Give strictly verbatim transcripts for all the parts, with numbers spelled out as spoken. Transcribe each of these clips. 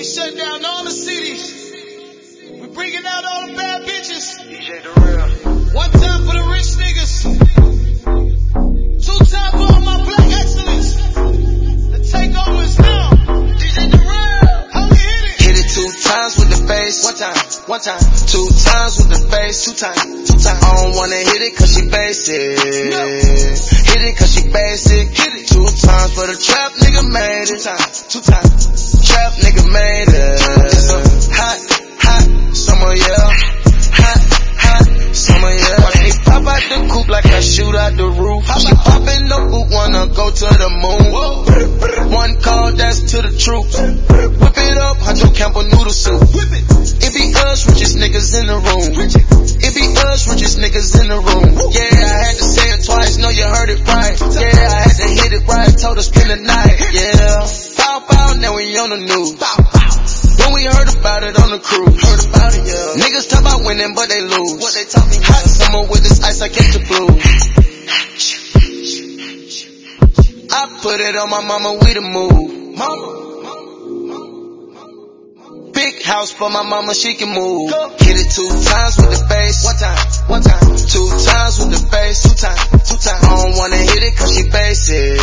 shut down all the cities. We bringing out all the bad bitches. D J The Real. One time for the rich niggas. Two time for all my black excellence. The takeover is now. D J The Real. How we hit it? Hit it two times with the bass. One time, one time. Two times with the bass. Two times, two times. I don't wanna hit it cause she basic. No. Hit it cause she basic. Hit it two times for the trap nigga made it. Two times, two times. Trap nigga made it. It's a hot, hot summer, yeah. Hot, hot summer, yeah. Watch me pop out the coupe like I shoot out the roof. She poppin' the boot, wanna go to the moon. One call, that's to the truth. Whip it up, Huncho Campbell noodle soup. It be us, richest niggas in the room. It be us, richest niggas in the room. Yeah, I had to say it twice, know you heard it right. Yeah, I had to hit it right, told her spend the night. Yeah, bow bow, now we on the news. When we heard about it on the cruise, heard about it, yeah. Niggas talk about winning, but they lose. What they taught me, hot summer with this ice, I catch the blues. I put it on my mama, we the move. Mama. Big house for my mama, she can move. Hit it two times with the bass. One time, one time. Two times with the bass. Two times, two times. I don't wanna hit it cause she basic.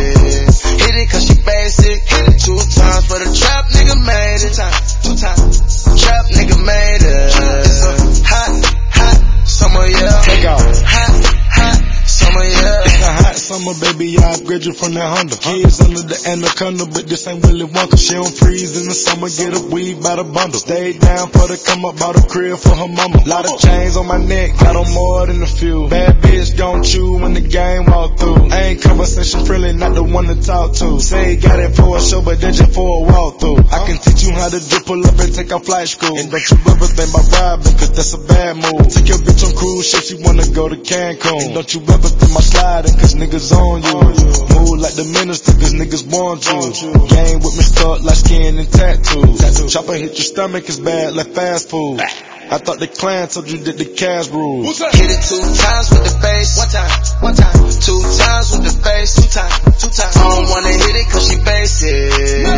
Hit it cause she basic. Hit it two times for the trap nigga made it. Two times, two times. Trap nigga made it. It's a hot, hot summer, yeah. Take off. Hot, hot summer, yeah. It's a hot summer, baby, I upgrade you from that Honda. Kids under the anaconda, but this ain't Willy Wonka. She don't freeze in the summer, get a weed by the bundle. Stay down for the come up, bought a crib for her mama. Lot of chains on my neck, got on more than a few. Bad bitch don't chew when the game walk through. I ain't conversation friendly, not the one to talk to. Say got it for a show, but then just for a walkthrough. I can teach you how to drip, pull up and take off flight school. And don't you ever think about robbing, cause that's a bad move. Take your bitch on cruise ship, she wanna go to Cancun. And don't you ever think about sliding, cause niggas on you. Move like the minister, cause niggas want you. Game with me stuck like skin and tattoos. Chopper hit your stomach, it's bad like fast food. I thought the clan told you that the cash rules. Hit it two times with the bass. One time, one time. Two times with the bass. Two times, two times. I don't wanna hit it cause she basic.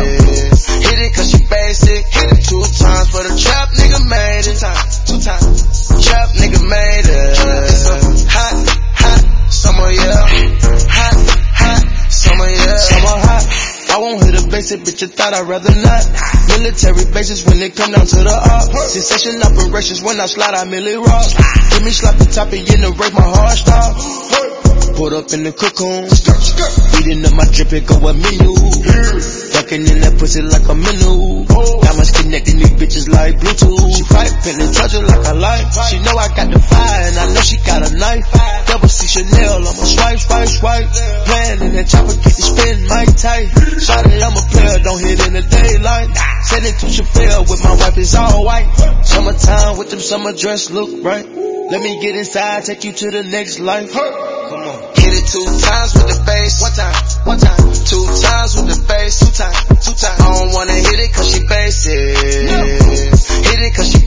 Hit it cause she basic. Hit it two times for the trap nigga made it. Two times, two times. Trap nigga made it. It's a hot, hot summer, yeah. Hot, hot summer, yeah. Summer hot. I won't hit a basic, bitch, I thought I'd rather not. Military bases when it come down to the art. Sensation operations when I slide, I merely rock. Give me sloppy toppy in the race, my heart stop. Put up in the cocoon. Beating up my drip, it go a menu. Ducking in that pussy like a menu. Diamonds connecting these bitches like Bluetooth. She piping and touch it like a light. She know I got the fire and I know she got a knife. Double C Chanel, I'ma swipe, swipe, swipe. Playing in that chopper, get the spin, mic tight. Shawty, I'm a player, don't hit in the daylight. Send it to Chappelle with my wife, it's all white. Summertime with them summer dress look right. Let me get inside, take you to the next life. Come on. Hit it two times with the bass. One time, one time. Two times with the bass. Two times, two times. I don't wanna hit it cause she basic. Hit it cause she